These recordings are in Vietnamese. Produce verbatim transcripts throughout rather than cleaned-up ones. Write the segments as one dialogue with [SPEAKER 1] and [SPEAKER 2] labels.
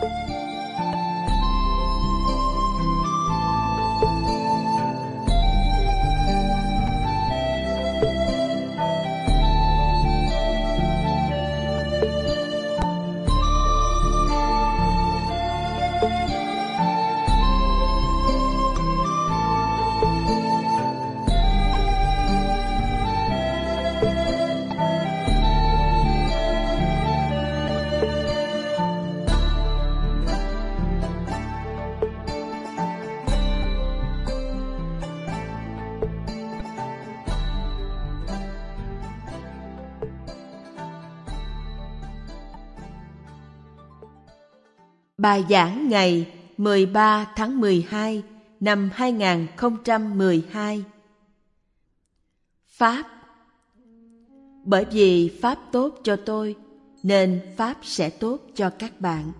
[SPEAKER 1] Bài giảng ngày mười ba tháng mười hai năm hai nghìn không trăm mười hai. Pháp. Bởi vì Pháp tốt cho tôi, nên Pháp sẽ tốt cho các bạn.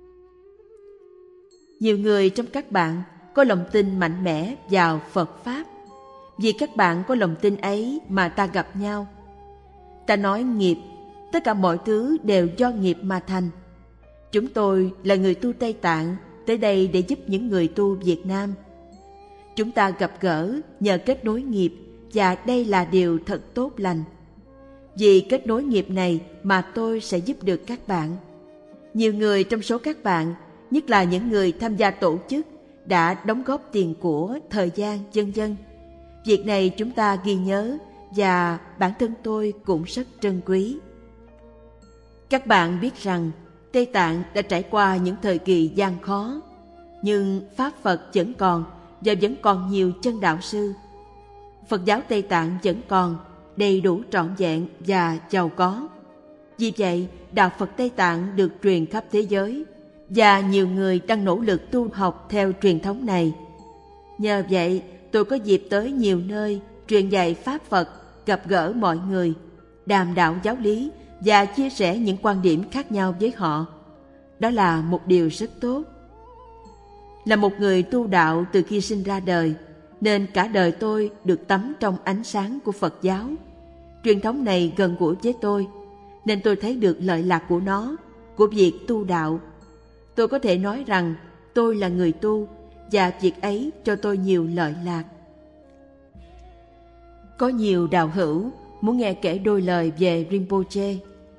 [SPEAKER 1] Nhiều người trong các bạn có lòng tin mạnh mẽ vào Phật Pháp. Vì các bạn có lòng tin ấy mà ta gặp nhau. Ta nói nghiệp, tất cả mọi thứ đều do nghiệp mà thành. Chúng tôi là người tu Tây Tạng tới đây để giúp những người tu Việt Nam. Chúng ta gặp gỡ nhờ kết nối nghiệp, và đây là điều thật tốt lành. Vì kết nối nghiệp này mà tôi sẽ giúp được các bạn. Nhiều người trong số các bạn, nhất là những người tham gia tổ chức, đã đóng góp tiền của, thời gian, vân vân. Việc này chúng ta ghi nhớ, và bản thân tôi cũng rất trân quý. Các bạn biết rằng Tây Tạng đã trải qua những thời kỳ gian khó, nhưng Pháp Phật vẫn còn, và vẫn còn nhiều chân đạo sư. Phật giáo Tây Tạng vẫn còn, đầy đủ trọn vẹn và giàu có. Vì vậy, đạo Phật Tây Tạng được truyền khắp thế giới, và nhiều người đang nỗ lực tu học theo truyền thống này. Nhờ vậy, tôi có dịp tới nhiều nơi truyền dạy Pháp Phật, gặp gỡ mọi người, đàm đạo giáo lý và chia sẻ những quan điểm khác nhau với họ. Đó là một điều rất tốt. Là một người tu đạo từ khi sinh ra đời, nên cả đời tôi được tắm trong ánh sáng của Phật giáo. Truyền thống này gần gũi với tôi, nên tôi thấy được lợi lạc của nó, của việc tu đạo. Tôi có thể nói rằng tôi là người tu, và việc ấy cho tôi nhiều lợi lạc. Có nhiều đạo hữu muốn nghe kể đôi lời về Rinpoche.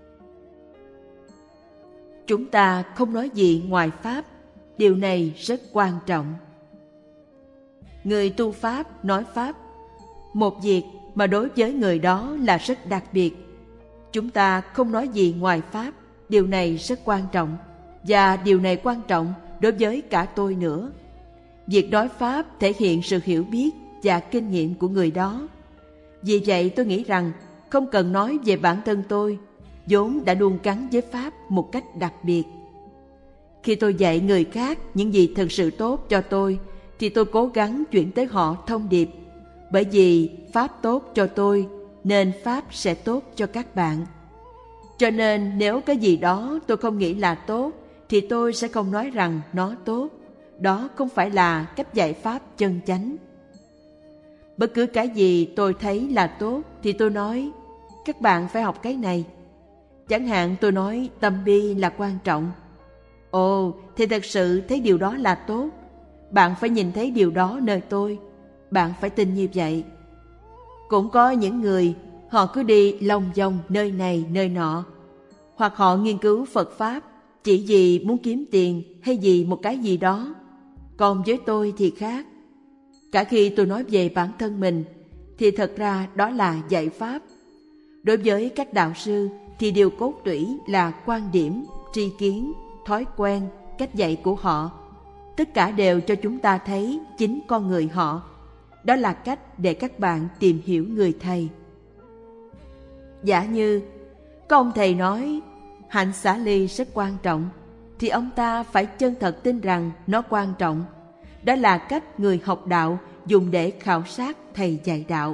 [SPEAKER 1] Chúng ta không nói gì ngoài Pháp, điều này rất quan trọng. Người tu Pháp nói Pháp, một việc mà đối với người đó là rất đặc biệt. Chúng ta không nói gì ngoài Pháp, điều này rất quan trọng, và điều này quan trọng đối với cả tôi nữa. Việc nói Pháp thể hiện sự hiểu biết và kinh nghiệm của người đó. Vì vậy tôi nghĩ rằng không cần nói về bản thân tôi, vốn đã đuông cắn với Pháp một cách đặc biệt. Khi tôi dạy người khác những gì thực sự tốt cho tôi, thì tôi cố gắng chuyển tới họ thông điệp. Bởi vì Pháp tốt cho tôi, nên Pháp sẽ tốt cho các bạn. Cho nên nếu cái gì đó tôi không nghĩ là tốt, thì tôi sẽ không nói rằng nó tốt. Đó không phải là cách dạy Pháp chân chánh. Bất cứ cái gì tôi thấy là tốt thì tôi nói, các bạn phải học cái này. Chẳng hạn tôi nói tâm bi là quan trọng. Ồ, thì thật sự thấy điều đó là tốt. Bạn phải nhìn thấy điều đó nơi tôi. Bạn phải tin như vậy. Cũng có những người, họ cứ đi lòng vòng nơi này nơi nọ, hoặc họ nghiên cứu Phật Pháp chỉ vì muốn kiếm tiền hay vì một cái gì đó. Còn với tôi thì khác. Cả khi tôi nói về bản thân mình, thì thật ra đó là dạy Pháp. Đối với các đạo sư thì điều cốt tủy là quan điểm, tri kiến, thói quen, cách dạy của họ. Tất cả đều cho chúng ta thấy chính con người họ. Đó là cách để các bạn tìm hiểu người thầy. Giả như có ông thầy nói hạnh xả ly rất quan trọng, thì ông ta phải chân thật tin rằng nó quan trọng. Đó là cách người học đạo dùng để khảo sát thầy dạy đạo.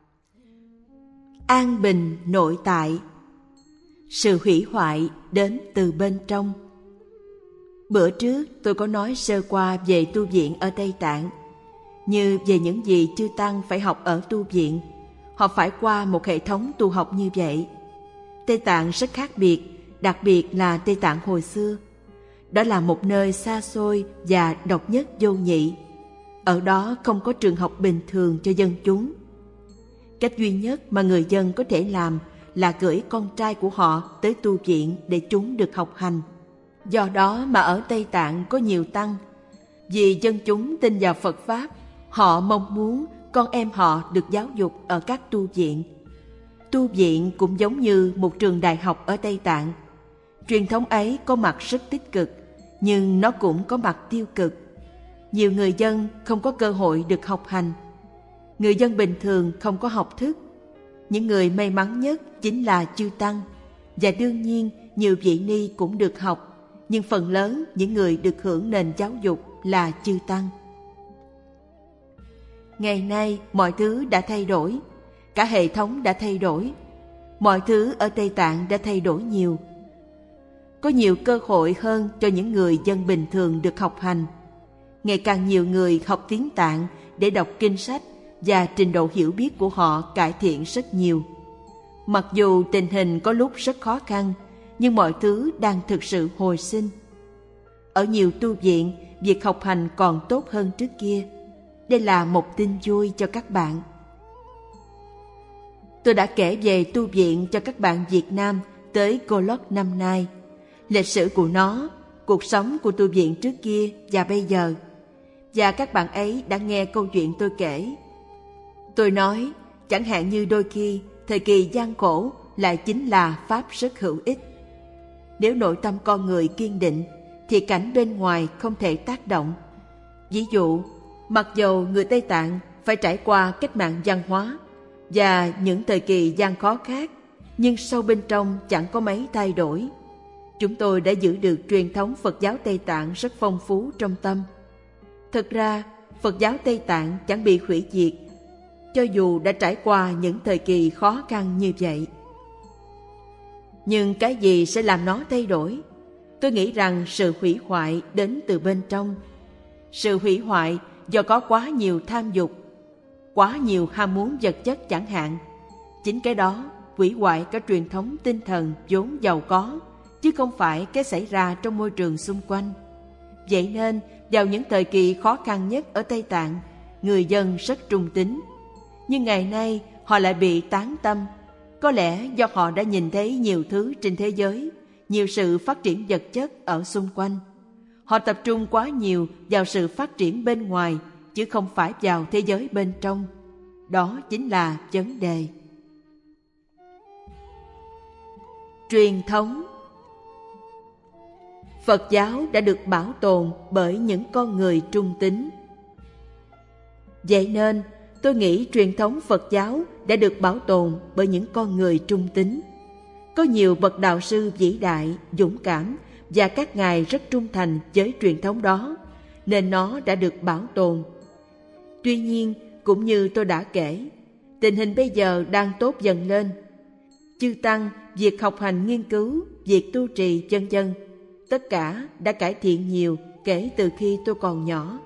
[SPEAKER 1] An bình nội tại. Sự hủy hoại đến từ bên trong. Bữa trước tôi có nói sơ qua về tu viện ở Tây Tạng, như về những gì chư tăng phải học ở tu viện. Họ phải qua một hệ thống tu học như vậy. Tây Tạng rất khác biệt, đặc biệt là Tây Tạng hồi xưa. đó là một nơi xa xôi và độc nhất vô nhị. Ở đó không có trường học bình thường cho dân chúng. Cách duy nhất mà người dân có thể làm là gửi con trai của họ tới tu viện để chúng được học hành. Do đó mà ở Tây Tạng có nhiều tăng. Vì dân chúng tin vào Phật Pháp, họ mong muốn con em họ được giáo dục ở các tu viện. Tu viện cũng giống như một trường đại học ở Tây Tạng. Truyền thống ấy có mặt rất tích cực, nhưng nó cũng có mặt tiêu cực. Nhiều người dân không có cơ hội được học hành. Người dân bình thường không có học thức. Những người may mắn nhất chính là chư tăng. Và đương nhiên nhiều vị ni cũng được học, nhưng phần lớn những người được hưởng nền giáo dục là chư tăng. Ngày nay mọi thứ đã thay đổi, cả hệ thống đã thay đổi. Mọi thứ ở Tây Tạng đã thay đổi nhiều. Có nhiều cơ hội hơn cho những người dân bình thường được học hành. Ngày càng nhiều người học tiếng Tạng để đọc kinh sách và trình độ hiểu biết của họ cải thiện rất nhiều. Mặc dù tình hình có lúc rất khó khăn, nhưng mọi thứ đang thực sự hồi sinh. Ở nhiều tu viện, việc học hành còn tốt hơn trước kia. Đây là một tin vui cho các bạn. Tôi đã kể về tu viện cho các bạn Việt Nam tới Golok năm nay, lịch sử của nó, cuộc sống của tu viện trước kia và bây giờ. Và các bạn ấy đã nghe câu chuyện tôi kể. Tôi nói, chẳng hạn như đôi khi, thời kỳ gian khổ lại chính là Pháp rất hữu ích. Nếu nội tâm con người kiên định, thì cảnh bên ngoài không thể tác động. Ví dụ, mặc dầu người Tây Tạng phải trải qua cách mạng văn hóa và những thời kỳ gian khó khác, nhưng sâu bên trong chẳng có mấy thay đổi. Chúng tôi đã giữ được truyền thống Phật giáo Tây Tạng rất phong phú trong tâm. Thực ra, Phật giáo Tây Tạng chẳng bị hủy diệt, cho dù đã trải qua những thời kỳ khó khăn như vậy. Nhưng cái gì sẽ làm nó thay đổi? Tôi nghĩ rằng sự hủy hoại đến từ bên trong. Sự hủy hoại do có quá nhiều tham dục, quá nhiều ham muốn vật chất chẳng hạn. Chính cái đó hủy hoại cả truyền thống tinh thần vốn giàu có, chứ không phải cái xảy ra trong môi trường xung quanh. Vậy nên, vào những thời kỳ khó khăn nhất ở Tây Tạng, người dân rất trung tín. Nhưng ngày nay, họ lại bị tán tâm. Có lẽ do họ đã nhìn thấy nhiều thứ trên thế giới, nhiều sự phát triển vật chất ở xung quanh. Họ tập trung quá nhiều vào sự phát triển bên ngoài, chứ không phải vào thế giới bên trong. Đó chính là vấn đề. Truyền thống. Phật giáo đã được bảo tồn bởi những con người trung tín. Vậy nên, tôi nghĩ truyền thống Phật giáo đã được bảo tồn bởi những con người trung tín. Có nhiều bậc đạo sư vĩ đại, dũng cảm và các ngài rất trung thành với truyền thống đó, nên nó đã được bảo tồn. Tuy nhiên, cũng như tôi đã kể, tình hình bây giờ đang tốt dần lên. Chư tăng, việc học hành nghiên cứu, việc tu trì, vân vân, tất cả đã cải thiện nhiều kể từ khi tôi còn nhỏ.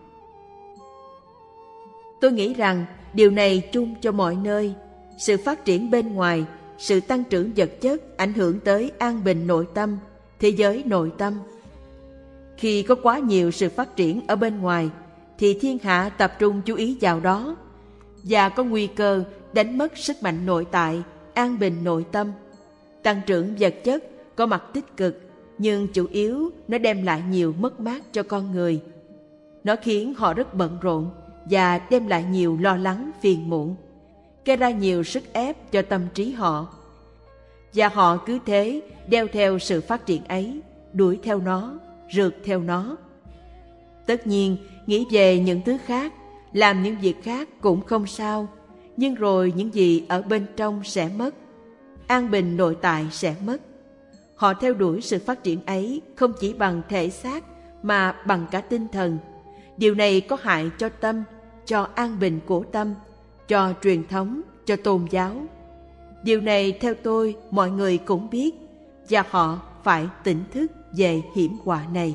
[SPEAKER 1] Tôi nghĩ rằng điều này chung cho mọi nơi. Sự phát triển bên ngoài, sự tăng trưởng vật chất ảnh hưởng tới an bình nội tâm, thế giới nội tâm. Khi có quá nhiều sự phát triển ở bên ngoài, thì thiên hạ tập trung chú ý vào đó, và có nguy cơ đánh mất sức mạnh nội tại, an bình nội tâm. Tăng trưởng vật chất có mặt tích cực, nhưng chủ yếu nó đem lại nhiều mất mát cho con người. Nó khiến họ rất bận rộn và đem lại nhiều lo lắng phiền muộn, gây ra nhiều sức ép cho tâm trí họ. Và họ cứ thế đeo theo sự phát triển ấy, đuổi theo nó, rượt theo nó. Tất nhiên, nghĩ về những thứ khác, làm những việc khác cũng không sao, nhưng rồi những gì ở bên trong sẽ mất. An bình nội tại sẽ mất. Họ theo đuổi sự phát triển ấy không chỉ bằng thể xác mà bằng cả tinh thần. Điều này có hại cho tâm, cho an bình của tâm, cho truyền thống, cho tôn giáo. Điều này theo tôi mọi người cũng biết, và họ phải tỉnh thức về hiểm họa này.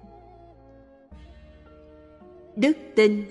[SPEAKER 1] Đức tin.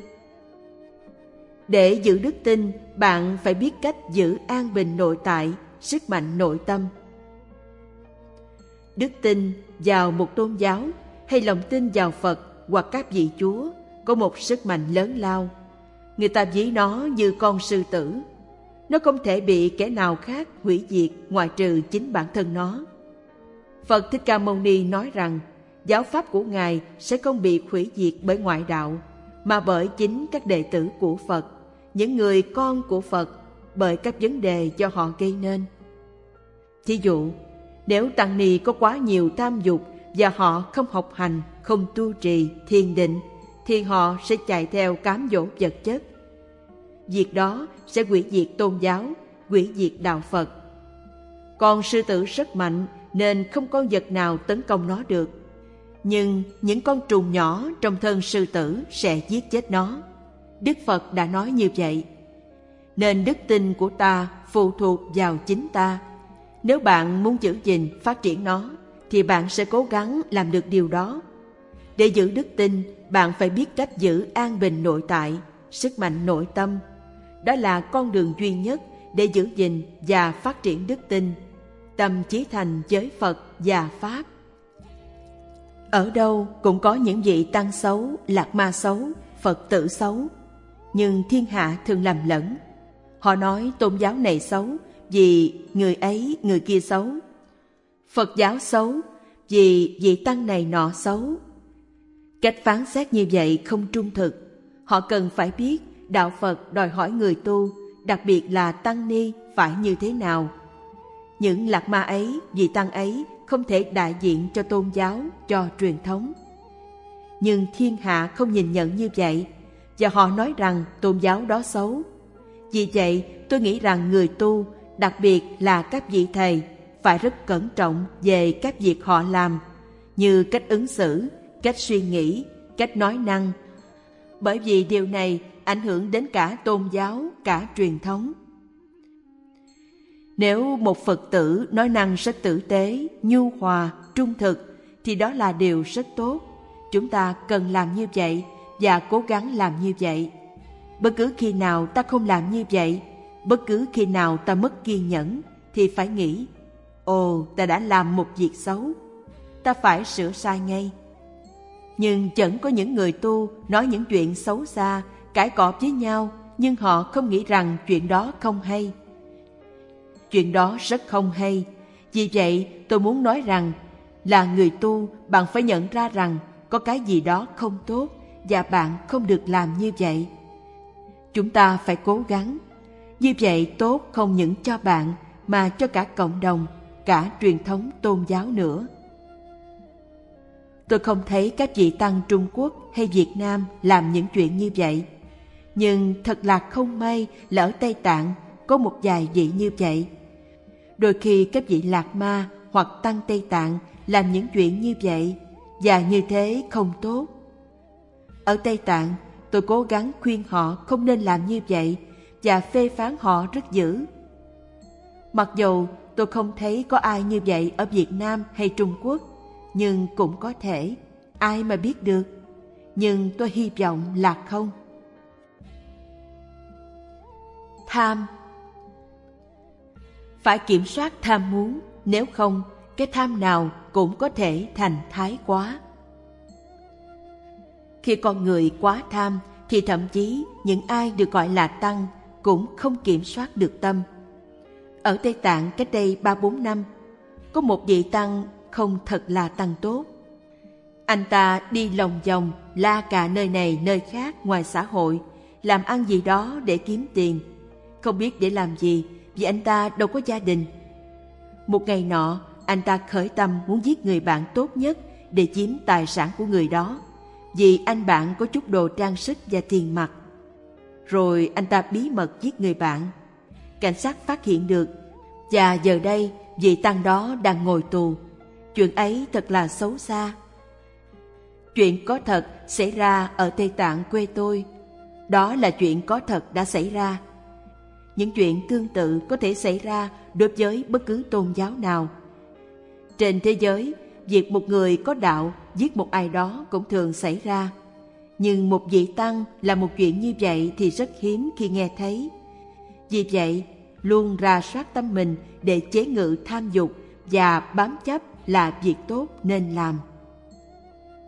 [SPEAKER 1] Để giữ đức tin, bạn phải biết cách giữ an bình nội tại, sức mạnh nội tâm. Đức tin vào một tôn giáo hay lòng tin vào Phật hoặc các vị Chúa có một sức mạnh lớn lao. Người ta ví nó như con sư tử. Nó không thể bị kẻ nào khác hủy diệt ngoại trừ chính bản thân nó. Phật Thích Ca Mâu Ni nói rằng giáo pháp của Ngài sẽ không bị hủy diệt bởi ngoại đạo, mà bởi chính các đệ tử của Phật, những người con của Phật, bởi các vấn đề do họ gây nên. Thí dụ, nếu tăng ni có quá nhiều tham dục và họ không học hành, không tu trì, thiền định, thì họ sẽ chạy theo cám dỗ vật chất. Việc đó sẽ hủy diệt tôn giáo, hủy diệt đạo Phật. Con sư tử rất mạnh nên không con vật nào tấn công nó được. Nhưng những con trùng nhỏ trong thân sư tử sẽ giết chết nó. Đức Phật đã nói như vậy. Nên đức tin của ta phụ thuộc vào chính ta. Nếu bạn muốn giữ gìn, phát triển nó, thì bạn sẽ cố gắng làm được điều đó. Để giữ đức tin, bạn phải biết cách giữ an bình nội tại, sức mạnh nội tâm. Đó là con đường duy nhất để giữ gìn và phát triển đức tin, tâm chí thành với Phật và Pháp. Ở đâu cũng có những vị tăng xấu, lạc ma xấu, Phật tử xấu. Nhưng thiên hạ thường lầm lẫn. Họ nói tôn giáo này xấu vì người ấy, người kia xấu. Phật giáo xấu vì vị tăng này nọ xấu. Cách phán xét như vậy không trung thực. Họ cần phải biết đạo Phật đòi hỏi người tu, đặc biệt là tăng ni, phải như thế nào. Những lạc ma ấy, vị tăng ấy không thể đại diện cho tôn giáo, cho truyền thống. Nhưng thiên hạ không nhìn nhận như vậy, và họ nói rằng tôn giáo đó xấu. Vì vậy, tôi nghĩ rằng người tu, đặc biệt là các vị thầy, phải rất cẩn trọng về các việc họ làm, như cách ứng xử, cách suy nghĩ, cách nói năng. Bởi vì điều này ảnh hưởng đến cả tôn giáo, cả truyền thống. Nếu một Phật tử nói năng rất tử tế, nhu hòa, trung thực, thì đó là điều rất tốt. Chúng ta cần làm như vậy và cố gắng làm như vậy. Bất cứ khi nào ta không làm như vậy, bất cứ khi nào ta mất kiên nhẫn, thì phải nghĩ, ồ, ta đã làm một việc xấu, ta phải sửa sai ngay. Nhưng chẳng có những người tu nói những chuyện xấu xa, cãi cọ với nhau, nhưng họ không nghĩ rằng chuyện đó không hay. Chuyện đó rất không hay. Vì vậy, tôi muốn nói rằng, là người tu, bạn phải nhận ra rằng có cái gì đó không tốt và bạn không được làm như vậy. Chúng ta phải cố gắng. Như vậy tốt không những cho bạn mà cho cả cộng đồng, cả truyền thống tôn giáo nữa. Tôi không thấy các vị tăng Trung Quốc hay Việt Nam làm những chuyện như vậy. Nhưng thật là không may là ở Tây Tạng có một vài vị như vậy. Đôi khi các vị lạc ma hoặc tăng Tây Tạng làm những chuyện như vậy, và như thế không tốt. Ở Tây Tạng, tôi cố gắng khuyên họ không nên làm như vậy và phê phán họ rất dữ. Mặc dù tôi không thấy có ai như vậy ở Việt Nam hay Trung Quốc, nhưng cũng có thể, ai mà biết được. Nhưng tôi hy vọng là không. Tham. Phải kiểm soát tham muốn, nếu không, cái tham nào cũng có thể thành thái quá. Khi con người quá tham, thì thậm chí những ai được gọi là tăng cũng không kiểm soát được tâm. Ở Tây Tạng cách đây ba bốn năm, có một vị tăng không thật là tăng tốt. Anh ta đi lòng vòng la cà nơi này nơi khác ngoài xã hội, làm ăn gì đó để kiếm tiền. Không biết để làm gì, vì anh ta đâu có gia đình. Một ngày nọ, anh ta khởi tâm muốn giết người bạn tốt nhất để chiếm tài sản của người đó, vì anh bạn có chút đồ trang sức và tiền mặt. Rồi anh ta bí mật giết người bạn. Cảnh sát phát hiện được, và giờ đây vị tăng đó đang ngồi tù. Chuyện ấy thật là xấu xa. Chuyện có thật xảy ra ở Tây Tạng quê tôi. Đó là chuyện có thật đã xảy ra. Những chuyện tương tự có thể xảy ra đối với bất cứ tôn giáo nào. Trên thế giới, việc một người có đạo giết một ai đó cũng thường xảy ra. Nhưng một vị tăng làm một chuyện như vậy thì rất hiếm khi nghe thấy. Vì vậy, luôn rà soát tâm mình để chế ngự tham dục và bám chấp là việc tốt nên làm.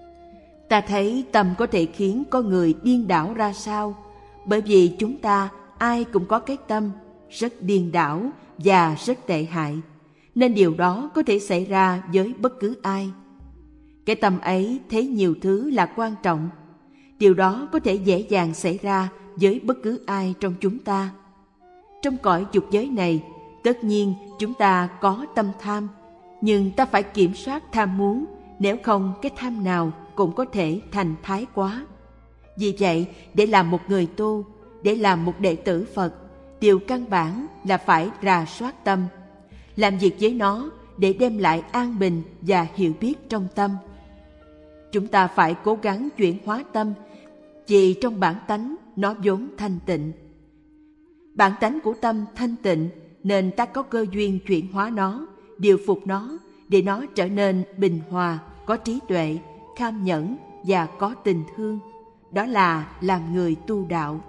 [SPEAKER 1] Ta thấy tâm có thể khiến con người điên đảo ra sao, bởi vì chúng ta ai cũng có cái tâm rất điên đảo và rất tệ hại, nên điều đó có thể xảy ra với bất cứ ai. Cái tâm ấy thấy nhiều thứ là quan trọng. Điều đó có thể dễ dàng xảy ra với bất cứ ai trong chúng ta. Trong cõi dục giới này, tất nhiên chúng ta có tâm tham, nhưng ta phải kiểm soát tham muốn, nếu không cái tham nào cũng có thể thành thái quá. Vì vậy, để làm một người tu, để làm một đệ tử Phật, điều căn bản là phải rà soát tâm, làm việc với nó để đem lại an bình và hiểu biết trong tâm. Chúng ta phải cố gắng chuyển hóa tâm, vì trong bản tánh nó vốn thanh tịnh. Bản tánh của tâm thanh tịnh nên ta có cơ duyên chuyển hóa nó, điều phục nó để nó trở nên bình hòa, có trí tuệ, kham nhẫn và có tình thương. Đó là làm người tu đạo.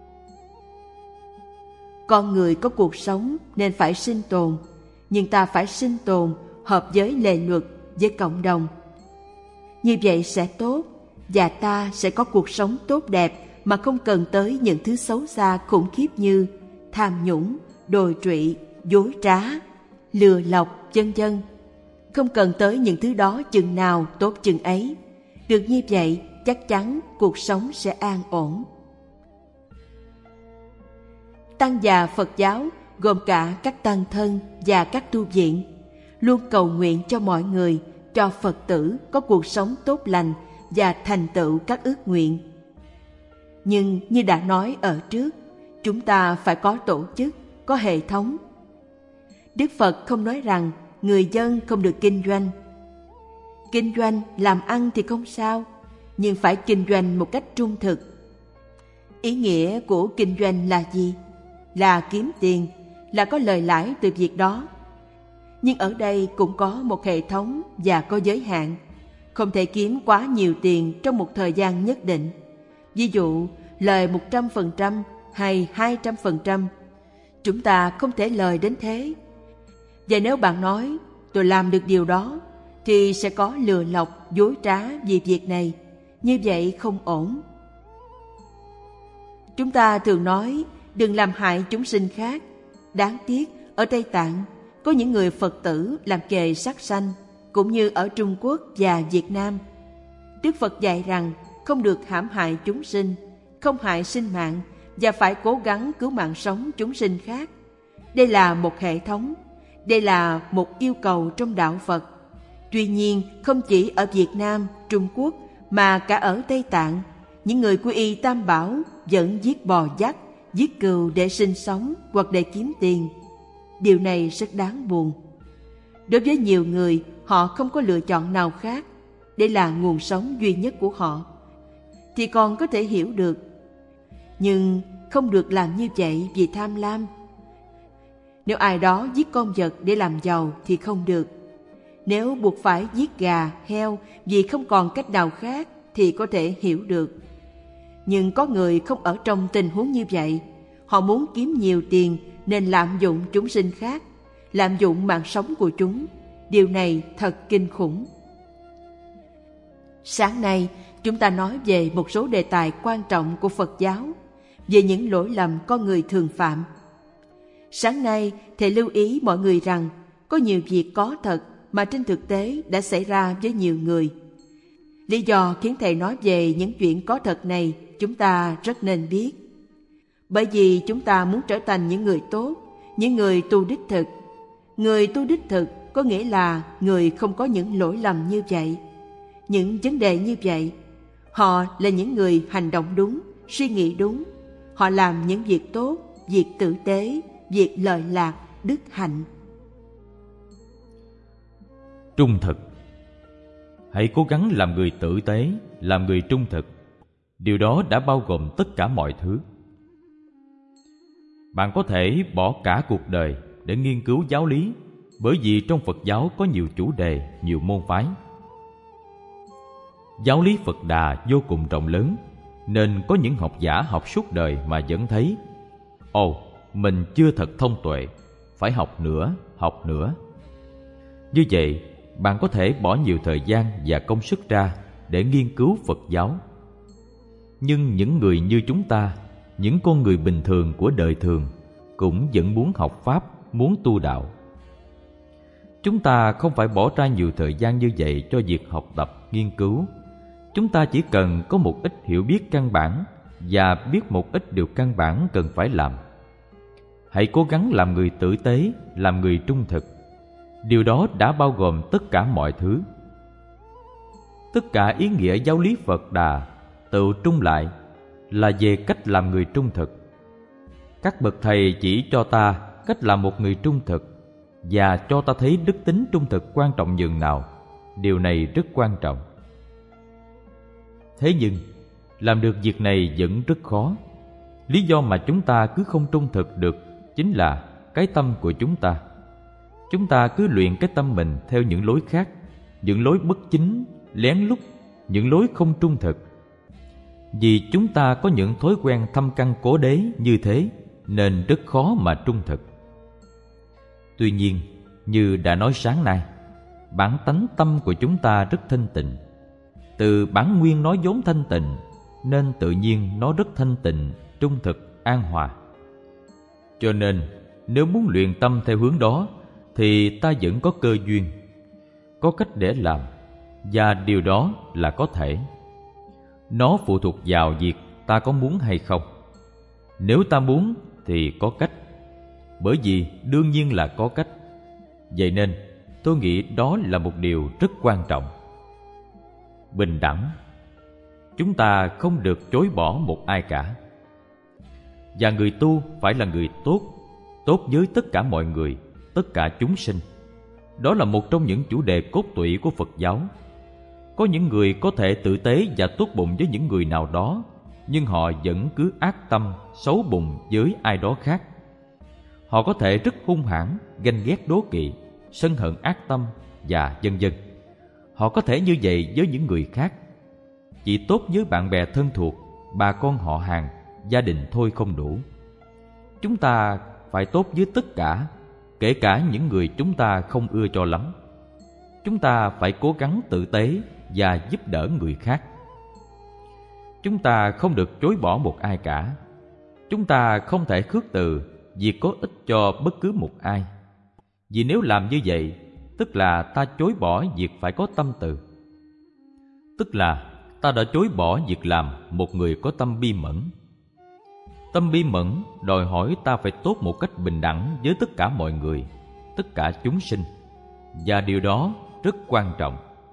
[SPEAKER 1] Con người có cuộc sống nên phải sinh tồn, nhưng ta phải sinh tồn hợp với lề luật, với cộng đồng. Như vậy sẽ tốt, và ta sẽ có cuộc sống tốt đẹp mà không cần tới những thứ xấu xa khủng khiếp như tham nhũng, đồi trụy, dối trá, lừa lọc, vân vân. Không cần tới những thứ đó chừng nào tốt chừng ấy. Được như vậy, chắc chắn cuộc sống sẽ an ổn. Tăng già Phật giáo gồm cả các tăng thân và các tu viện, luôn cầu nguyện cho mọi người, cho Phật tử có cuộc sống tốt lành và thành tựu các ước nguyện. Nhưng như đã nói ở trước, chúng ta phải có tổ chức, có hệ thống. Đức Phật không nói rằng người dân không được kinh doanh. Kinh doanh, làm ăn thì không sao, nhưng phải kinh doanh một cách trung thực. Ý nghĩa của kinh doanh là gì? Là kiếm tiền, là có lời lãi từ việc đó. Nhưng ở đây cũng có một hệ thống và có giới hạn. Không thể kiếm quá nhiều tiền trong một thời gian nhất định. Ví dụ, lời một trăm phần trăm hay hai trăm phần trăm. Chúng ta không thể lời đến thế. Và nếu bạn nói, tôi làm được điều đó, thì sẽ có lừa lọc, dối trá vì việc này. Như vậy không ổn. Chúng ta thường nói, đừng làm hại chúng sinh khác. Đáng tiếc, ở Tây Tạng, có những người Phật tử làm nghề sát sanh, cũng như ở Trung Quốc và Việt Nam. Đức Phật dạy rằng không được hãm hại chúng sinh, không hại sinh mạng, và phải cố gắng cứu mạng sống chúng sinh khác. Đây là một hệ thống, đây là một yêu cầu trong đạo Phật. Tuy nhiên, không chỉ ở Việt Nam, Trung Quốc, mà cả ở Tây Tạng, những người quy y Tam Bảo vẫn giết bò dắt, giết cừu để sinh sống hoặc để kiếm tiền. Điều này rất đáng buồn. Đối với nhiều người, họ không có lựa chọn nào khác. Đây là nguồn sống duy nhất của họ. Thì còn có thể hiểu được. Nhưng không được làm như vậy vì tham lam. Nếu ai đó giết con vật để làm giàu thì không được. Nếu buộc phải giết gà, heo vì không còn cách nào khác thì có thể hiểu được. Nhưng có người không ở trong tình huống như vậy. Họ muốn kiếm nhiều tiền nên lạm dụng chúng sinh khác, lạm dụng mạng sống của chúng. Điều này thật kinh khủng. Sáng nay, chúng ta nói về một số đề tài quan trọng của Phật giáo, về những lỗi lầm con người thường phạm. Sáng nay, Thầy lưu ý mọi người rằng có nhiều việc có thật mà trên thực tế đã xảy ra với nhiều người. Lý do khiến Thầy nói về những chuyện có thật này chúng ta rất nên biết. Bởi vì chúng ta muốn trở thành những người tốt, những người tu đích thực. Người tu đích thực có nghĩa là người không có những lỗi lầm như vậy, những vấn đề như vậy. Họ là những người hành động đúng, suy nghĩ đúng. Họ làm những việc tốt, việc tử tế, việc lợi lạc, đức hạnh.
[SPEAKER 2] Trung thực. Hãy cố gắng làm người tử tế, làm người trung thực. Điều đó đã bao gồm tất cả mọi thứ. Bạn có thể bỏ cả cuộc đời để nghiên cứu giáo lý, bởi vì trong Phật giáo có nhiều chủ đề, nhiều môn phái. Giáo lý Phật Đà vô cùng rộng lớn, nên có những học giả học suốt đời mà vẫn thấy ồ, mình chưa thật thông tuệ, phải học nữa, học nữa. Như vậy, bạn có thể bỏ nhiều thời gian và công sức ra để nghiên cứu Phật giáo. Nhưng những người như chúng ta, những con người bình thường của đời thường, cũng vẫn muốn học Pháp, muốn tu đạo. Chúng ta không phải bỏ ra nhiều thời gian như vậy cho việc học tập, nghiên cứu. Chúng ta chỉ cần có một ít hiểu biết căn bản và biết một ít điều căn bản cần phải làm. Hãy cố gắng làm người tử tế, làm người trung thực. Điều đó đã bao gồm tất cả mọi thứ. Tất cả ý nghĩa giáo lý Phật Đà tự trung lại là về cách làm người trung thực. Các bậc thầy chỉ cho ta cách làm một người trung thực và cho ta thấy đức tính trung thực quan trọng nhường nào. Điều này rất quan trọng. Thế nhưng, làm được việc này vẫn rất khó. Lý do mà chúng ta cứ không trung thực được chính là cái tâm của chúng ta. Chúng ta cứ luyện cái tâm mình theo những lối khác, những lối bất chính, lén lút, những lối không trung thực. Vì chúng ta có những thói quen thâm căn cố đế như thế, nên rất khó mà trung thực. Tuy nhiên, như đã nói sáng nay, bản tánh tâm của chúng ta rất thanh tịnh. Từ bản nguyên nó vốn thanh tịnh, nên tự nhiên nó rất thanh tịnh, trung thực, an hòa. Cho nên, nếu muốn luyện tâm theo hướng đó, thì ta vẫn có cơ duyên, có cách để làm, và điều đó là có thể. Nó phụ thuộc vào việc ta có muốn hay không. Nếu ta muốn thì có cách, bởi vì đương nhiên là có cách. Vậy nên, tôi nghĩ đó là một điều rất quan trọng. Bình đẳng. Chúng ta không được chối bỏ một ai cả. Và người tu phải là người tốt, tốt với tất cả mọi người, tất cả chúng sinh. Đó là một trong những chủ đề cốt tủy của Phật giáo. Có những người có thể tử tế và tốt bụng với những người nào đó, nhưng họ vẫn cứ ác tâm, xấu bụng với ai đó khác. Họ có thể rất hung hãn, ganh ghét đố kỵ, sân hận ác tâm và vân vân. Họ có thể như vậy với những người khác. Chỉ tốt với bạn bè thân thuộc, bà con họ hàng, gia đình thôi không đủ. Chúng ta phải tốt với tất cả, kể cả những người chúng ta không ưa cho lắm. Chúng ta phải cố gắng tử tế và giúp đỡ người khác. Chúng ta không được chối bỏ một ai cả. Chúng ta không thể khước từ việc có ích cho bất cứ một ai. Vì nếu làm như vậy, tức là ta chối bỏ việc phải có tâm từ. Tức là ta đã chối bỏ việc làm một người có tâm bi mẫn. Tâm bi mẫn đòi hỏi ta phải tốt một cách bình đẳng với tất cả mọi người, tất cả chúng sinh. Và điều đó rất quan trọng.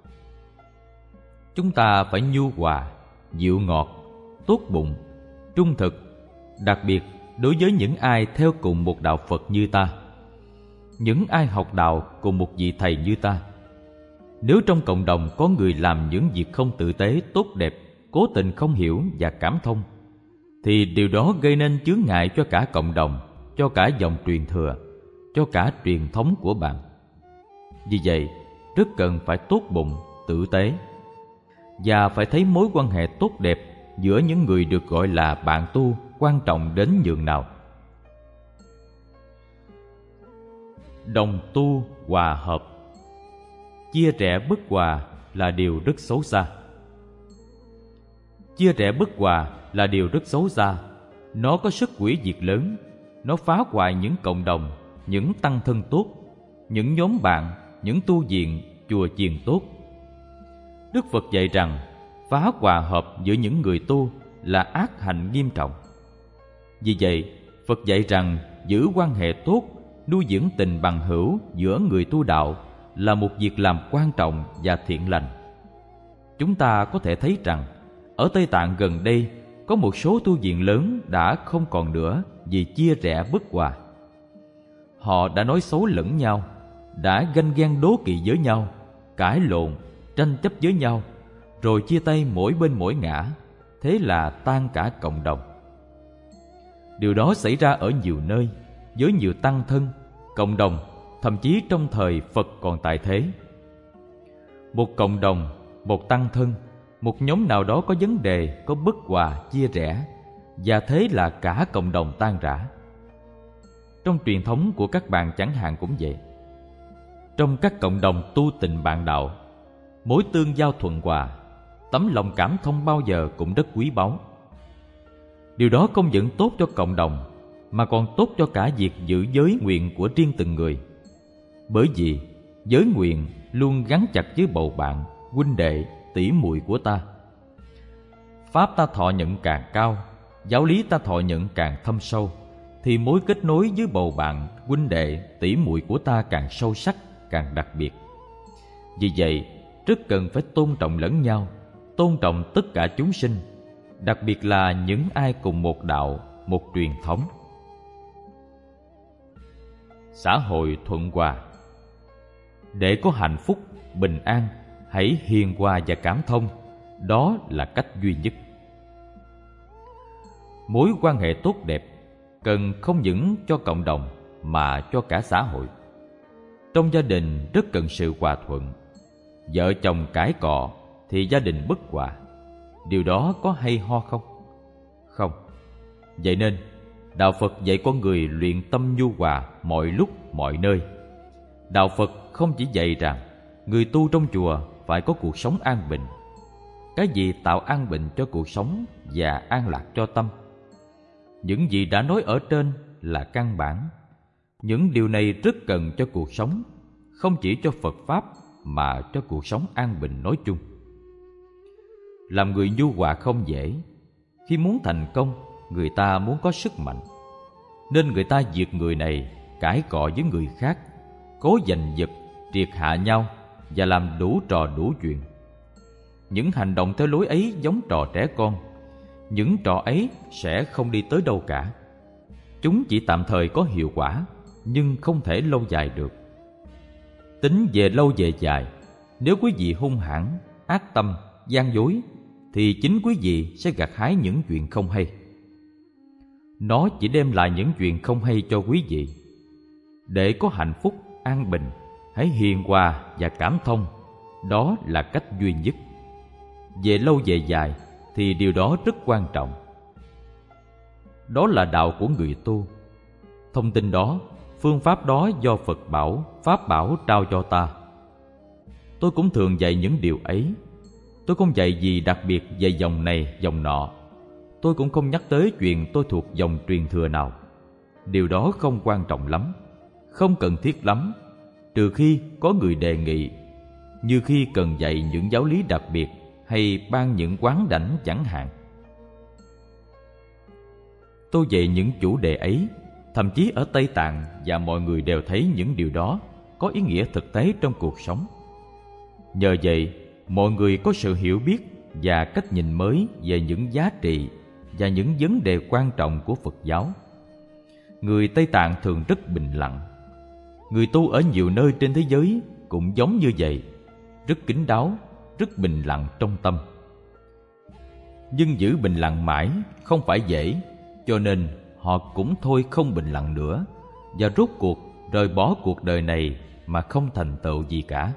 [SPEAKER 2] Chúng ta phải nhu hòa, dịu ngọt, tốt bụng, trung thực, đặc biệt đối với những ai theo cùng một đạo Phật như ta, những ai học đạo cùng một vị thầy như ta. Nếu trong cộng đồng có người làm những việc không tử tế, tốt đẹp, cố tình không hiểu và cảm thông, thì điều đó gây nên chướng ngại cho cả cộng đồng, cho cả dòng truyền thừa, cho cả truyền thống của bạn. Vì vậy, rất cần phải tốt bụng, tử tế, và phải thấy mối quan hệ tốt đẹp giữa những người được gọi là bạn tu quan trọng đến nhường nào. Đồng tu hòa hợp. Chia rẽ bất hòa là điều rất xấu xa. Chia rẽ bất hòa là điều rất xấu xa. Nó có sức hủy diệt lớn. Nó phá hoại những cộng đồng, những tăng thân tốt, những nhóm bạn, những tu viện, chùa chiền tốt. Đức Phật dạy rằng phá hòa hợp giữa những người tu là ác hạnh nghiêm trọng. Vì vậy, Phật dạy rằng giữ quan hệ tốt, nuôi dưỡng tình bằng hữu giữa người tu đạo là một việc làm quan trọng và thiện lành. Chúng ta có thể thấy rằng ở Tây Tạng gần đây có một số tu viện lớn đã không còn nữa vì chia rẽ bất hòa. Họ đã nói xấu lẫn nhau, đã ganh ghen đố kỵ với nhau, cãi lộn, tranh chấp với nhau, rồi chia tay mỗi bên mỗi ngã, thế là tan cả cộng đồng. Điều đó xảy ra ở nhiều nơi, với nhiều tăng thân, cộng đồng, thậm chí trong thời Phật còn tại thế. Một cộng đồng, một tăng thân, một nhóm nào đó có vấn đề, có bất hòa, chia rẽ, và thế là cả cộng đồng tan rã. Trong truyền thống của các bạn chẳng hạn cũng vậy. Trong các cộng đồng tu tình bạn đạo, mối tương giao thuận hòa, tấm lòng cảm thông bao giờ cũng rất quý báu. Điều đó không những tốt cho cộng đồng, mà còn tốt cho cả việc giữ giới nguyện của riêng từng người. Bởi vì giới nguyện luôn gắn chặt với bầu bạn, huynh đệ, tỷ muội của ta. Pháp ta thọ nhận càng cao, giáo lý ta thọ nhận càng thâm sâu, thì mối kết nối với bầu bạn, huynh đệ, tỷ muội của ta càng sâu sắc, càng đặc biệt. Vì vậy, rất cần phải tôn trọng lẫn nhau, tôn trọng tất cả chúng sinh, đặc biệt là những ai cùng một đạo, một truyền thống. Xã hội thuận hòa. Để có hạnh phúc, bình an, hãy hiền hòa và cảm thông, đó là cách duy nhất. Mối quan hệ tốt đẹp cần không những cho cộng đồng mà cho cả xã hội. Trong gia đình rất cần sự hòa thuận. Vợ chồng cãi cọ thì gia đình bất hòa. Điều đó có hay ho không? Không. Vậy nên, Đạo Phật dạy con người luyện tâm nhu hòa mọi lúc, mọi nơi. Đạo Phật không chỉ dạy rằng người tu trong chùa phải có cuộc sống an bình. Cái gì tạo an bình cho cuộc sống và an lạc cho tâm? Những gì đã nói ở trên là căn bản. Những điều này rất cần cho cuộc sống, không chỉ cho Phật Pháp mà cho cuộc sống an bình nói chung. Làm người nhu hòa không dễ. Khi muốn thành công, người ta muốn có sức mạnh, nên người ta diệt người này, cãi cọ với người khác, cố giành giật, triệt hạ nhau và làm đủ trò đủ chuyện. Những hành động theo lối ấy giống trò trẻ con. Những trò ấy sẽ không đi tới đâu cả. Chúng chỉ tạm thời có hiệu quả, nhưng không thể lâu dài được. Tính về lâu về dài, nếu quý vị hung hãn, ác tâm, gian dối, thì chính quý vị sẽ gặt hái những chuyện không hay. Nó chỉ đem lại những chuyện không hay cho quý vị. Để có hạnh phúc, an bình, hãy hiền hòa và cảm thông. Đó là cách duy nhất. Về lâu về dài thì điều đó rất quan trọng. Đó là đạo của người tu. Thông tin đó, phương pháp đó do Phật bảo, Pháp bảo trao cho ta. Tôi cũng thường dạy những điều ấy. Tôi không dạy gì đặc biệt về dòng này, dòng nọ. Tôi cũng không nhắc tới chuyện tôi thuộc dòng truyền thừa nào. Điều đó không quan trọng lắm, không cần thiết lắm, trừ khi có người đề nghị, như khi cần dạy những giáo lý đặc biệt hay ban những quán đảnh chẳng hạn. Tôi dạy những chủ đề ấy, thậm chí ở Tây Tạng, và mọi người đều thấy những điều đó có ý nghĩa thực tế trong cuộc sống. Nhờ vậy, mọi người có sự hiểu biết và cách nhìn mới về những giá trị và những vấn đề quan trọng của Phật giáo. Người Tây Tạng thường rất bình lặng. Người tu ở nhiều nơi trên thế giới cũng giống như vậy, rất kín đáo, rất bình lặng trong tâm. Nhưng giữ bình lặng mãi không phải dễ, cho nên họ cũng thôi không bình lặng nữa, và rốt cuộc rời bỏ cuộc đời này mà không thành tựu gì cả.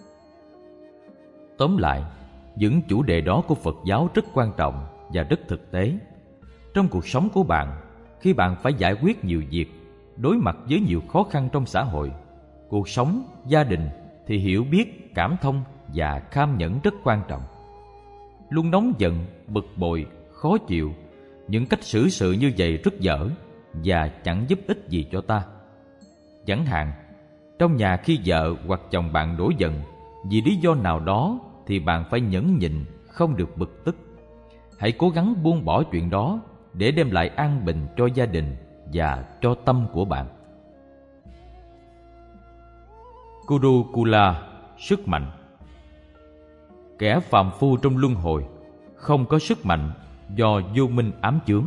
[SPEAKER 2] Tóm lại, những chủ đề đó của Phật giáo rất quan trọng và rất thực tế. Trong cuộc sống của bạn, khi bạn phải giải quyết nhiều việc, đối mặt với nhiều khó khăn trong xã hội, cuộc sống, gia đình, thì hiểu biết, cảm thông và kham nhẫn rất quan trọng. Luôn nóng giận, bực bội, khó chịu, những cách xử sự như vậy rất dở và chẳng giúp ích gì cho ta. Chẳng hạn, trong nhà khi vợ hoặc chồng bạn nổi giận vì lý do nào đó, thì bạn phải nhẫn nhịn, không được bực tức. Hãy cố gắng buông bỏ chuyện đó để đem lại an bình cho gia đình và cho tâm của bạn. Kurukula, sức mạnh. Kẻ phàm phu trong luân hồi không có sức mạnh do vô minh ám chướng.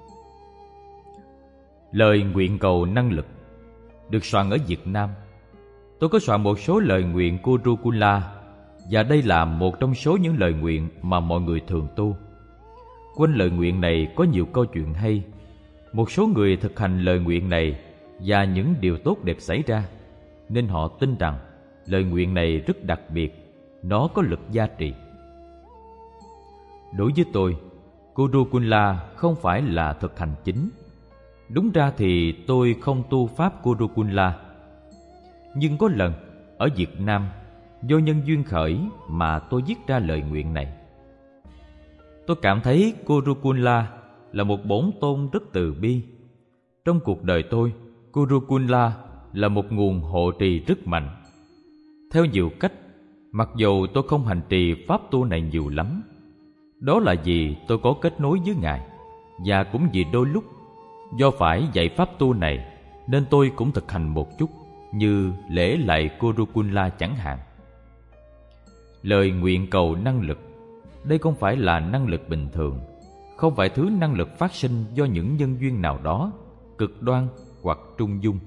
[SPEAKER 2] Lời nguyện cầu năng lực được soạn ở Việt Nam. Tôi có soạn một số lời nguyện Kurukula, và đây là một trong số những lời nguyện mà mọi người thường tu. Quanh lời nguyện này có nhiều câu chuyện hay. Một số người thực hành lời nguyện này và những điều tốt đẹp xảy ra, nên họ tin rằng lời nguyện này rất đặc biệt, nó có lực gia trì. Đối với tôi, Kurukula không phải là thực hành chính. Đúng ra thì tôi không tu pháp Kurukula. Nhưng có lần, ở Việt Nam, do nhân duyên khởi mà tôi viết ra lời nguyện này. Tôi cảm thấy Kurukunla là một bổn tôn rất từ bi. Trong cuộc đời tôi, Kurukunla là một nguồn hộ trì rất mạnh. Theo nhiều cách, mặc dù tôi không hành trì pháp tu này nhiều lắm. Đó là vì tôi có kết nối với Ngài, và cũng vì đôi lúc do phải dạy pháp tu này nên tôi cũng thực hành một chút, như lễ lạy Kurukunla chẳng hạn. Lời nguyện cầu năng lực, đây không phải là năng lực bình thường, không phải thứ năng lực phát sinh do những nhân duyên nào đó, cực đoan hoặc trung dung.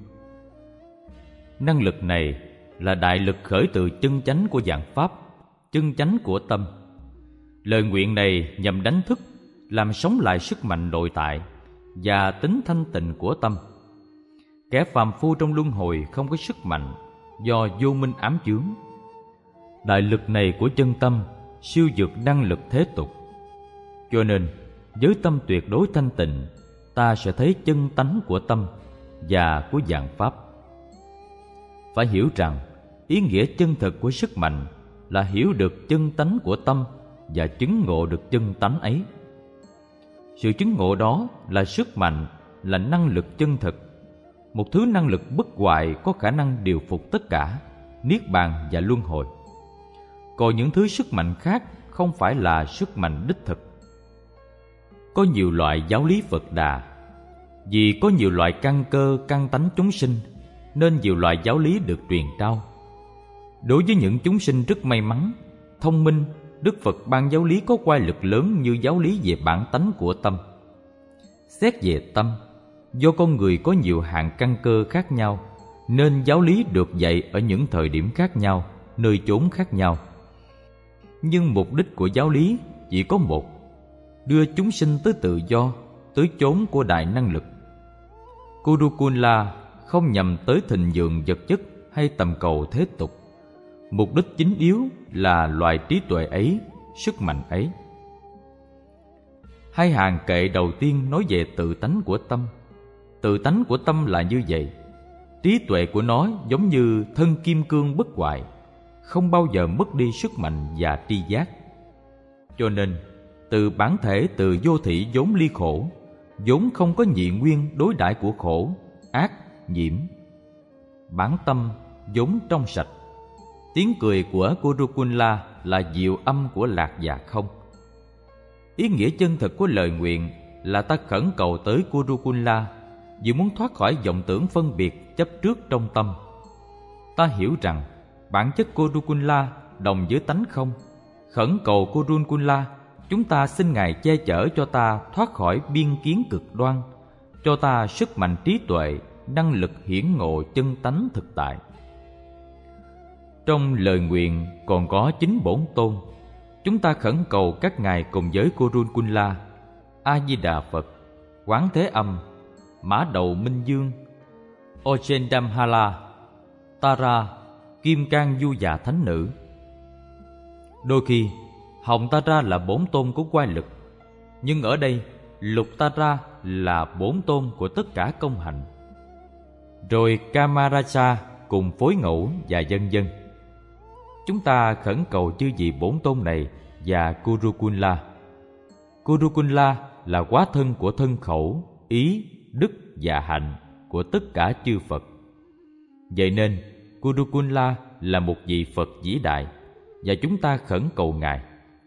[SPEAKER 2] Năng lực này là đại lực khởi từ chân chánh của dạng pháp, chân chánh của tâm. Lời nguyện này nhằm đánh thức, làm sống lại sức mạnh nội tại và tính thanh tịnh của tâm. Kẻ phàm phu trong luân hồi không có sức mạnh do vô minh ám chướng. Đại lực này của chân tâm siêu vượt năng lực thế tục. Cho nên, với tâm tuyệt đối thanh tịnh, ta sẽ thấy chân tánh của tâm và của dạng pháp. Phải hiểu rằng, ý nghĩa chân thực của sức mạnh là hiểu được chân tánh của tâm và chứng ngộ được chân tánh ấy. Sự chứng ngộ đó là sức mạnh, là năng lực chân thực, một thứ năng lực bất hoại có khả năng điều phục tất cả, niết bàn và luân hồi. Còn những thứ sức mạnh khác không phải là sức mạnh đích thực. Có nhiều loại giáo lý Phật Đà. Vì có nhiều loại căn cơ, căn tánh chúng sinh, nên nhiều loại giáo lý được truyền trao. Đối với những chúng sinh rất may mắn, thông minh, Đức Phật ban giáo lý có oai lực lớn như giáo lý về bản tánh của tâm. Xét về tâm, do con người có nhiều hạng căn cơ khác nhau, nên giáo lý được dạy ở những thời điểm khác nhau, nơi chốn khác nhau. Nhưng mục đích của giáo lý chỉ có một: đưa chúng sinh tới tự do, tới chốn của đại năng lực. Kurukunla không nhằm tới thịnh vượng vật chất hay tầm cầu thế tục. Mục đích chính yếu là loại trí tuệ ấy, sức mạnh ấy. Hai hàng kệ đầu tiên nói về tự tánh của tâm. Tự tánh của tâm là như vậy. Trí tuệ của nó giống như thân kim cương bất hoại, không bao giờ mất đi sức mạnh và tri giác. Cho nên, từ bản thể từ vô thị vốn ly khổ, vốn không có nhị nguyên đối đãi của khổ, ác, nhiễm. Bản tâm vốn trong sạch. Tiếng cười của Kurukunla là diệu âm của lạc và không. Ý nghĩa chân thực của lời nguyện là ta khẩn cầu tới Kurukunla vì muốn thoát khỏi vọng tưởng phân biệt chấp trước trong tâm. Ta hiểu rằng bản chất Kurukunla đồng với tánh không. Khẩn cầu Kurukunla, chúng ta xin Ngài che chở cho ta thoát khỏi biên kiến cực đoan, cho ta sức mạnh trí tuệ, năng lực hiển ngộ chân tánh thực tại. Trong lời nguyện còn có chính bổn tôn. Chúng ta khẩn cầu các ngài cùng với Kurukunla, A Di Đà Phật, Quán Thế Âm, Mã Đầu Minh Dương, Ojendamhala, Tara, Kim Cang Du Già Thánh Nữ. Đôi khi Hồng Tara là bổn tôn của oai lực, nhưng ở đây Lục Tara là bổn tôn của tất cả công hạnh. Rồi Kamaraja cùng phối ngẫu và vân vân. Chúng ta khẩn cầu chư vị bổn tôn này và Kurukunla. Kurukunla là hóa thân của thân khẩu, ý, đức và hạnh của tất cả chư Phật. Vậy nên Kurukunla là một vị Phật vĩ đại, và chúng ta khẩn cầu Ngài.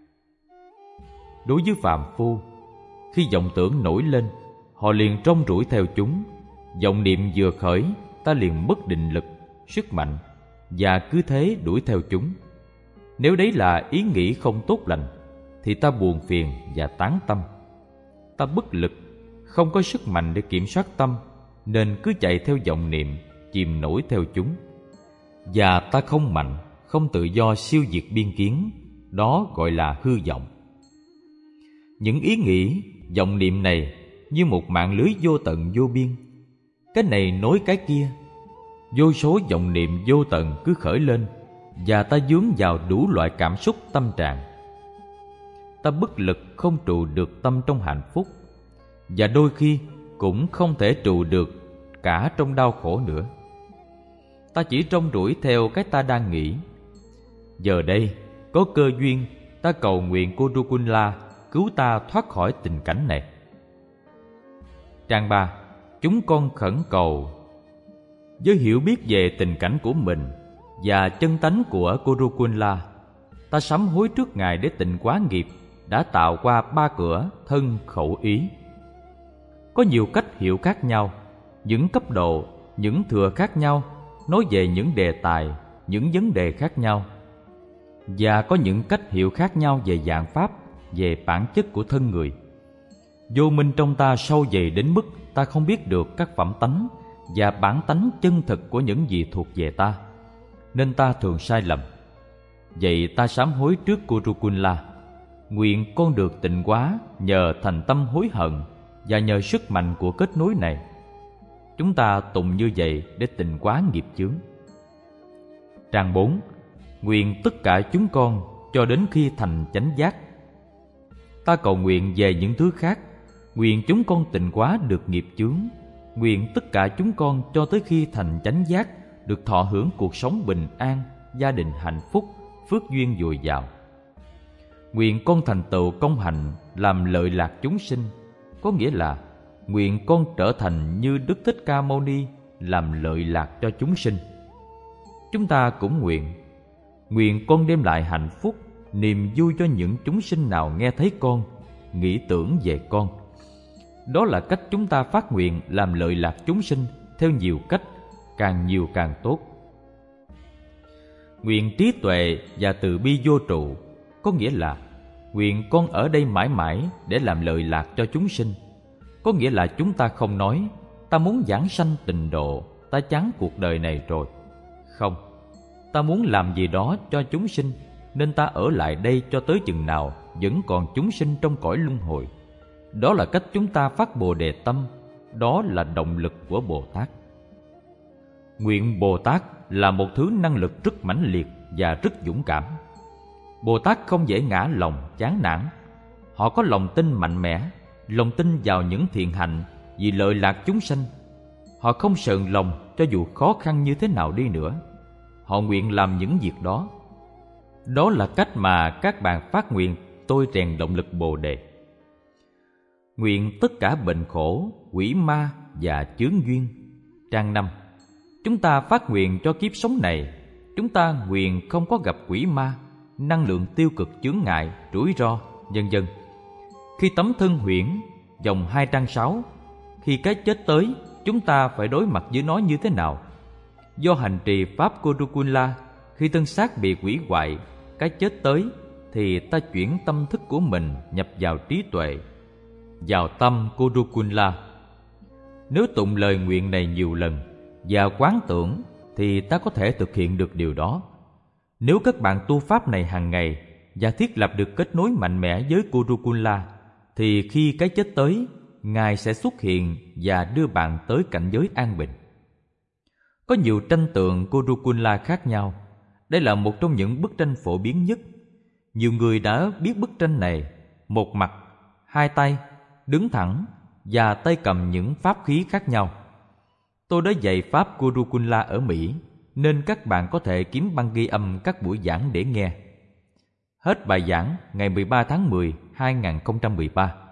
[SPEAKER 2] Đối với phàm phu, khi vọng tưởng nổi lên, họ liền trông rủi theo chúng. Vọng niệm vừa khởi, ta liền mất định lực, sức mạnh, và cứ thế đuổi theo chúng. Nếu đấy là ý nghĩ không tốt lành, thì ta buồn phiền và tán tâm. Ta bất lực, không có sức mạnh để kiểm soát tâm, nên cứ chạy theo vọng niệm, chìm nổi theo chúng. Và ta không mạnh, không tự do siêu diệt biên kiến, đó gọi là hư vọng. Những ý nghĩ, vọng niệm này như một mạng lưới vô tận vô biên. Cái này nối cái kia, vô số vọng niệm vô tận cứ khởi lên, và ta vướng vào đủ loại cảm xúc tâm trạng. Ta bất lực không trụ được tâm trong hạnh phúc, và đôi khi cũng không thể trụ được cả trong đau khổ nữa. Ta chỉ trông rủi theo cái ta đang nghĩ. Giờ đây có cơ duyên, ta cầu nguyện Kurukunla cứu ta thoát khỏi tình cảnh này. Trang ba. Chúng con khẩn cầu. Với hiểu biết về tình cảnh của mình và chân tánh của Gurukunla, ta sám hối trước Ngài để tịnh hóa nghiệp đã tạo qua ba cửa thân khẩu ý. Có nhiều cách hiểu khác nhau, những cấp độ, những thừa khác nhau, nói về những đề tài, những vấn đề khác nhau. Và có những cách hiểu khác nhau về dạng pháp, về bản chất của thân người. Vô minh trong ta sâu dày đến mức ta không biết được các phẩm tánh và bản tánh chân thực của những gì thuộc về ta, nên ta thường sai lầm. Vậy ta sám hối trước Gurukunla, nguyện con được tịnh hóa nhờ thành tâm hối hận và nhờ sức mạnh của kết nối này. Chúng ta tụng như vậy để tịnh hóa nghiệp chướng. Trang bốn. Nguyện tất cả chúng con cho đến khi thành chánh giác. Ta cầu nguyện về những thứ khác, nguyện chúng con tịnh hóa được nghiệp chướng. Nguyện tất cả chúng con cho tới khi thành chánh giác được thọ hưởng cuộc sống bình an, gia đình hạnh phúc, phước duyên dồi dào. Nguyện con thành tựu công hạnh làm lợi lạc chúng sinh, có nghĩa là nguyện con trở thành như Đức Thích Ca Mâu Ni làm lợi lạc cho chúng sinh. Chúng ta cũng nguyện nguyện con đem lại hạnh phúc, niềm vui cho những chúng sinh nào nghe thấy con, nghĩ tưởng về con. Đó là cách chúng ta phát nguyện làm lợi lạc chúng sinh theo nhiều cách, càng nhiều càng tốt. Nguyện trí tuệ và từ bi vô trụ, có nghĩa là nguyện con ở đây mãi mãi để làm lợi lạc cho chúng sinh. Có nghĩa là chúng ta không nói ta muốn giảng sanh tịnh độ, ta chán cuộc đời này rồi. Không, ta muốn làm gì đó cho chúng sinh, nên ta ở lại đây cho tới chừng nào vẫn còn chúng sinh trong cõi luân hồi. Đó là cách chúng ta phát Bồ Đề tâm, đó là động lực của Bồ Tát. Nguyện Bồ Tát là một thứ năng lực rất mãnh liệt và rất dũng cảm. Bồ Tát không dễ ngã lòng, chán nản. Họ có lòng tin mạnh mẽ, lòng tin vào những thiện hạnh vì lợi lạc chúng sanh. Họ không sờn lòng cho dù khó khăn như thế nào đi nữa. Họ nguyện làm những việc đó. Đó là cách mà các bạn phát nguyện tôi rèn động lực Bồ Đề. Nguyện tất cả bệnh khổ, quỷ ma và chướng duyên. Trang năm. Chúng ta phát nguyện cho kiếp sống này, chúng ta nguyện không có gặp quỷ ma, năng lượng tiêu cực chướng ngại, rủi ro, vân vân. Khi tấm thân huyễn, dòng hai trang sáu, khi cái chết tới, chúng ta phải đối mặt với nó như thế nào? Do hành trì pháp Gurukunla, khi thân xác bị hủy hoại, cái chết tới, thì ta chuyển tâm thức của mình nhập vào trí tuệ, vào tâm Gurukunla. Nếu tụng lời nguyện này nhiều lần và quán tưởng, thì ta có thể thực hiện được điều đó. Nếu các bạn tu pháp này hàng ngày và thiết lập được kết nối mạnh mẽ với Gurukunla, thì khi cái chết tới, Ngài sẽ xuất hiện và đưa bạn tới cảnh giới an bình. Có nhiều tranh tượng Gurukunla khác nhau. Đây là một trong những bức tranh phổ biến nhất. Nhiều người đã biết bức tranh này. Một mặt, hai tay, đứng thẳng và tay cầm những pháp khí khác nhau. Tôi đã dạy pháp Gurukunla ở Mỹ, nên các bạn có thể kiếm băng ghi âm các buổi giảng để nghe. Hết bài giảng ngày mười ba tháng mười, hai nghìn không trăm mười ba.